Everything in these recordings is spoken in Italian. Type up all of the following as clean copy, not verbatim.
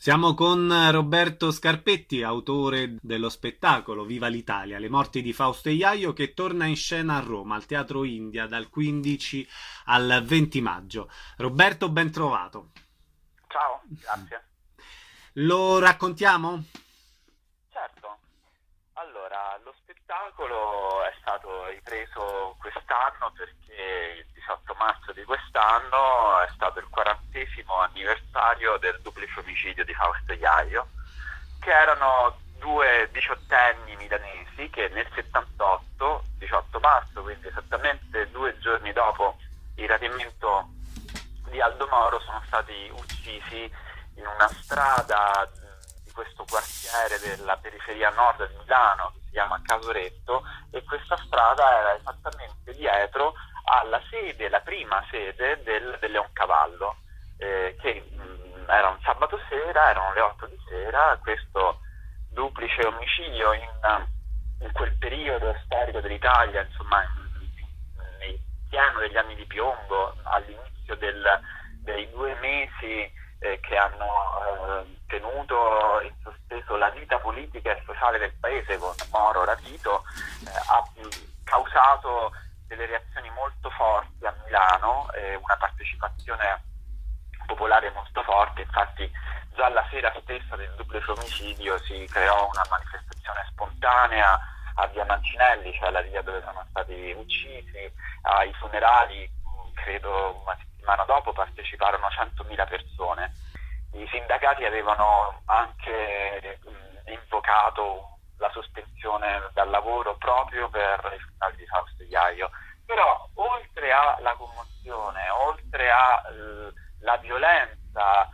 Siamo con Roberto Scarpetti, autore dello spettacolo Viva l'Italia, le morti di Fausto e Iaio, che torna in scena a Roma, al Teatro India, dal 15 al 20 maggio. Roberto, ben trovato. Ciao, grazie. Lo raccontiamo? Certo, allora lo spettacolo è stato ripreso quest'anno perché il 18 marzo di quest'anno è stato il 40° anniversario del duplice omicidio di Fausto e Iaio, che erano due diciottenni milanesi che nel 78, 18 marzo, quindi esattamente 2 giorni dopo il rapimento di Aldo Moro, sono stati uccisi in una strada di questo quartiere della periferia nord di Milano che si chiama Casoretto, e questa strada era esattamente dietro alla sede, la prima sede del Leoncavallo, che era un sabato sera, erano le 8 di sera. Questo duplice omicidio in quel periodo storico dell'Italia, insomma, nel pieno degli anni di piombo, all'inizio dei 2 mesi che hanno tenuto in sospeso la vita politica e sociale del paese con Moro rapito, ha causato delle reazioni molto forti a Milano, una partecipazione popolare molto forte. Infatti già la sera stessa del duplice omicidio si creò una manifestazione spontanea a Via Mancinelli, cioè la via dove sono stati uccisi. Ai funerali, credo una settimana dopo, parteciparono 100.000 persone. I sindacati avevano anche invocato la sospensione dal lavoro proprio per il funerale di Fausto e Iaio. Però oltre alla commozione, oltre alla violenza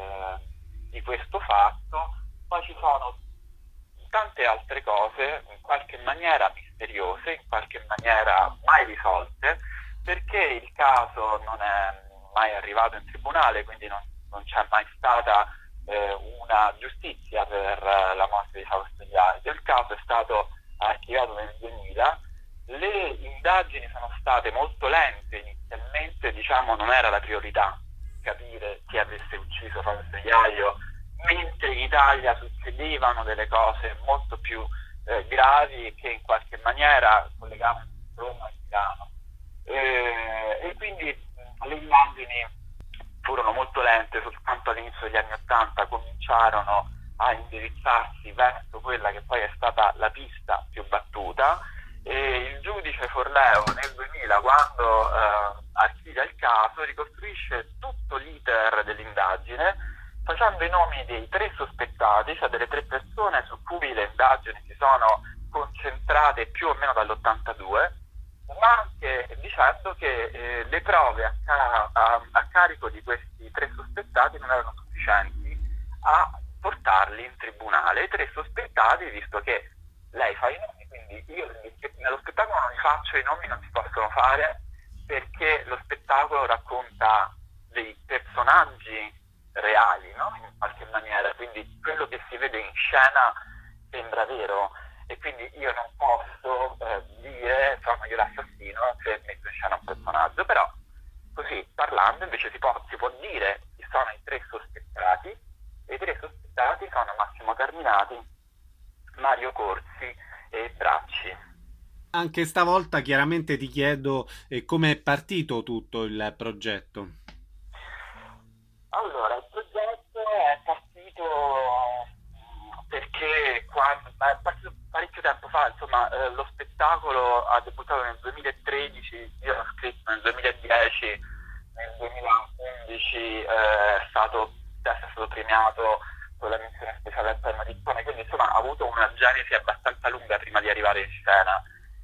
di questo fatto, poi ci sono tante altre cose in qualche maniera misteriose, in qualche maniera mai risolte, perché il caso non è mai arrivato in tribunale, quindi non c'è mai stata una giustizia per la morte di Fausto e Iaio. Il caso è stato archiviato nel 2000. Le indagini sono state molto lente inizialmente, diciamo, non era la priorità capire chi avesse ucciso Fausto e Iaio, mentre in Italia succedevano delle cose molto più gravi che in qualche maniera collegavano Roma e Milano. E quindi le indagini furono molto lente. Soltanto all'inizio degli anni '80 cominciarono a indirizzarsi verso quella che poi è stata la pista più battuta, e il giudice Forleo nel 2000, quando archivia il caso, ricostruisce tutto l'iter dell'indagine facendo i nomi dei 3 sospettati, cioè delle 3 persone su cui le indagini si sono concentrate più o meno dall'82, ma anche dicendo che le prove a carico di questi 3 sospettati non erano sufficienti a portarli in tribunale. I 3 sospettati, visto che lei fa i nomi, quindi io nello spettacolo non li faccio, i nomi non si possono fare perché lo spettacolo racconta dei personaggi reali, no? In qualche maniera, quindi quello che si vede in scena sembra vero, e quindi io non posso dire sono io l'assassino se metto in scena un personaggio. Però così parlando invece si può dire chi sono i 3 sospettati, e i 3 sospettati sono Massimo Carminati, Mario Corsi e Bracci. Anche stavolta chiaramente ti chiedo come è partito tutto il progetto. Allora, il progetto è partito perché è partito parecchio tempo fa. Insomma, lo spettacolo ha debuttato nel 2013, io l'ho scritto nel 2010, nel 2011 il testo è stato premiato con la menzione speciale al premio Tippone, quindi insomma ha avuto una genesi abbastanza lunga prima di arrivare in scena.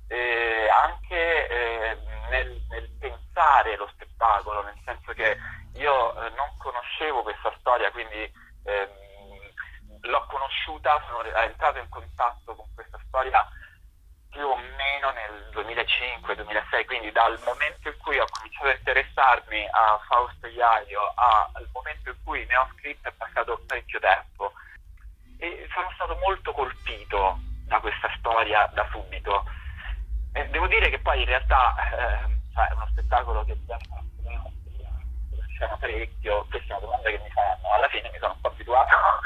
Anche nel pensare lo spettacolo, nel senso che io non conoscevo questa storia, quindi l'ho conosciuta, sono entrato in contatto con questa storia più o meno nel 2005-2006, quindi dal momento in cui ho cominciato a interessarmi a Fausto e Iaio al momento in cui ne ho scritto è passato parecchio tempo, e sono stato molto colpito da questa storia da subito. Devo dire che poi in realtà è uno spettacolo che scena parecchio. Questa è una domanda che mi fanno, alla fine mi sono un po' abituato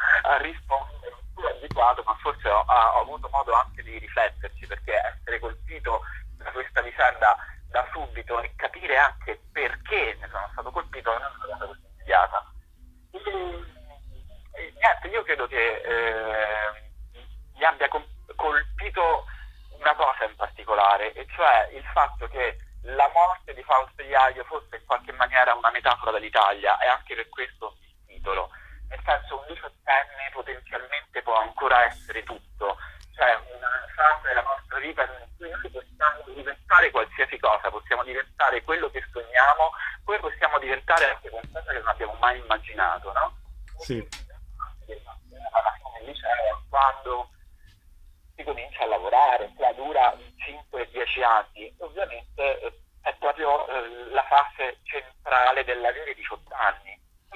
ho avuto modo anche di rifletterci, perché essere colpito da questa vicenda da subito e capire anche perché ne sono stato colpito non è una cosa così immediata. Niente, io credo che mi abbia colpito una cosa in particolare, e cioè il fatto che la morte di Fausto Iaio fosse in qualche maniera una metafora dell'Italia, e anche per questo il titolo. Nel senso, un diciottenne potenzialmente può ancora essere tutto, cioè una fase della nostra vita in cui noi possiamo diventare qualsiasi cosa, possiamo diventare quello che sogniamo, poi possiamo diventare anche qualcosa che non abbiamo mai immaginato, no? Sì. Alla fine del liceo, quando si comincia a lavorare, che dura 5-10 anni, ovviamente è proprio la fase centrale dell'avere 18 anni.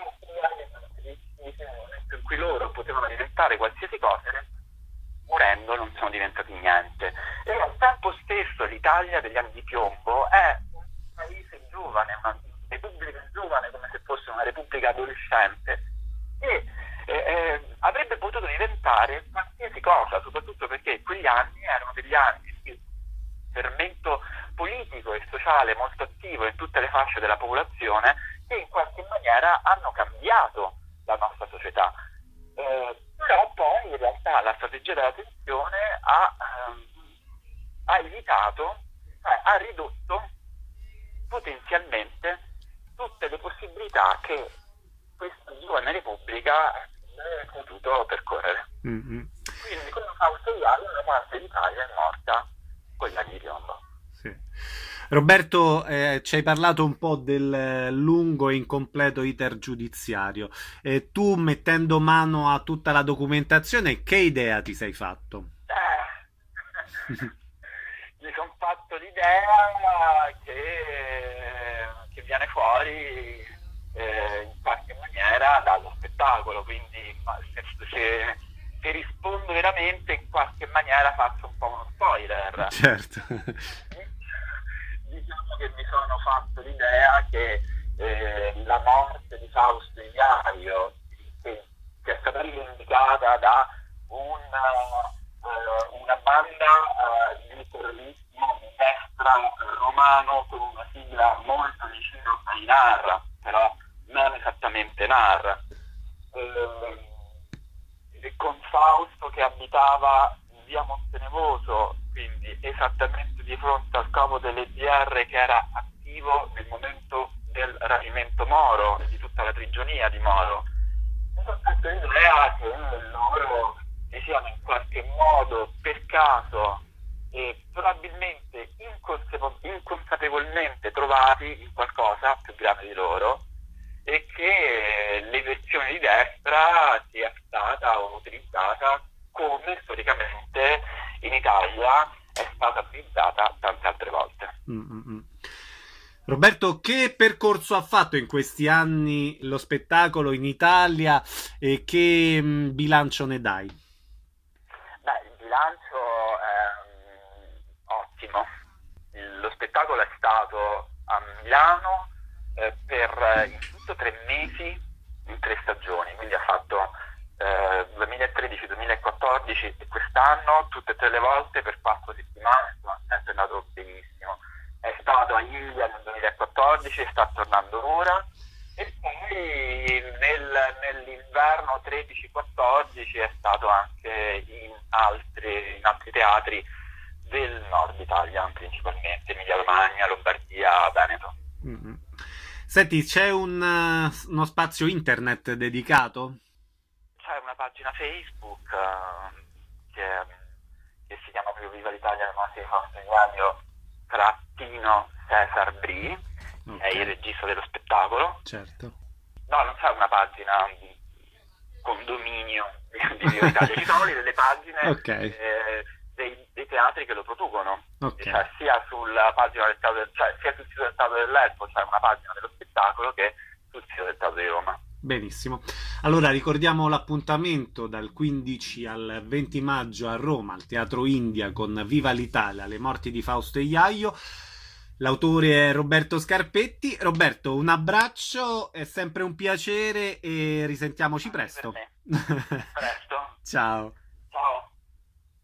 Nel momento in cui loro potevano diventare qualsiasi cosa, morendo non sono diventati niente. E al tempo stesso l'Italia degli anni di piombo è un paese giovane, una repubblica giovane, come se fosse una repubblica adolescente, e avrebbe potuto diventare qualsiasi cosa, soprattutto perché quegli anni erano degli anni di fermento politico e sociale molto attivo in tutte le fasce della popolazione, che in qualche maniera hanno cambiato la nostra società. Però poi in realtà la strategia della tensione ha evitato, ha ridotto potenzialmente tutte le possibilità che questa giovane repubblica avrebbe potuto percorrere. Mm-hmm. Quindi con Fausto Iaio una parte d'Italia è morta con gli anni di piombo. Sì. Roberto, ci hai parlato un po' del lungo e incompleto iter giudiziario. Tu, mettendo mano a tutta la documentazione, che idea ti sei fatto? Mi sono fatto l'idea che viene fuori in qualche maniera dallo spettacolo, quindi se rispondo veramente, in qualche maniera faccio un po' uno spoiler. Certo. Diciamo che mi sono fatto l'idea che la morte di Fausto Iaio, che è stata rivendicata da una banda di terrorismo di destra romano con una sigla molto vicino ai NAR, però non esattamente NAR, con Fausto che abitava via Montenevoso, quindi esattamente di fronte al capo dell'EDR che era attivo nel momento del rapimento Moro e di tutta la prigionia di Moro. Mi sono fatto l'idea che loro si siano in qualche modo, per caso e probabilmente inconsapevolmente, trovati in qualcosa più grande di loro, e che l'eversione di destra sia stata utilizzata come storicamente in Italia è stata utilizzata tante altre volte. Roberto, che percorso ha fatto in questi anni lo spettacolo in Italia e che bilancio ne dai? Beh, il bilancio è ottimo. Lo spettacolo è stato a Milano per in tutto 3 mesi in 3 stagioni, quindi ha fatto 2013, 2014 e quest'anno tutte e 3 le volte per 4 settimane, ma è sempre andato benissimo. È stato a Ilia nel 2014 e sta tornando ora, e poi nell'inverno 13-14 è stato anche in altri teatri del nord Italia, principalmente Emilia Romagna, Lombardia, Veneto. Mm-hmm. Senti, c'è uno spazio internet dedicato? C'è una pagina Facebook che si chiama proprio Viva l'Italia, la morte di Fausto Iaio / Cesar Bri, okay. È il regista dello spettacolo. Certo. No, non c'è una pagina condominio di Viva l'Italia, ci sono lì delle pagine okay. Dei teatri che lo producono, okay. Cioè sia sulla pagina del teatro sia sul sito del Teatro dell'Elfo c'è una pagina dello spettacolo che sul sito del Teatro di Roma. Benissimo. Allora ricordiamo l'appuntamento dal 15 al 20 maggio a Roma al Teatro India con Viva l'Italia, le morti di Fausto Iaio. L'autore è Roberto Scarpetti. Roberto, un abbraccio, è sempre un piacere e risentiamoci presto. Per me. Presto. Ciao.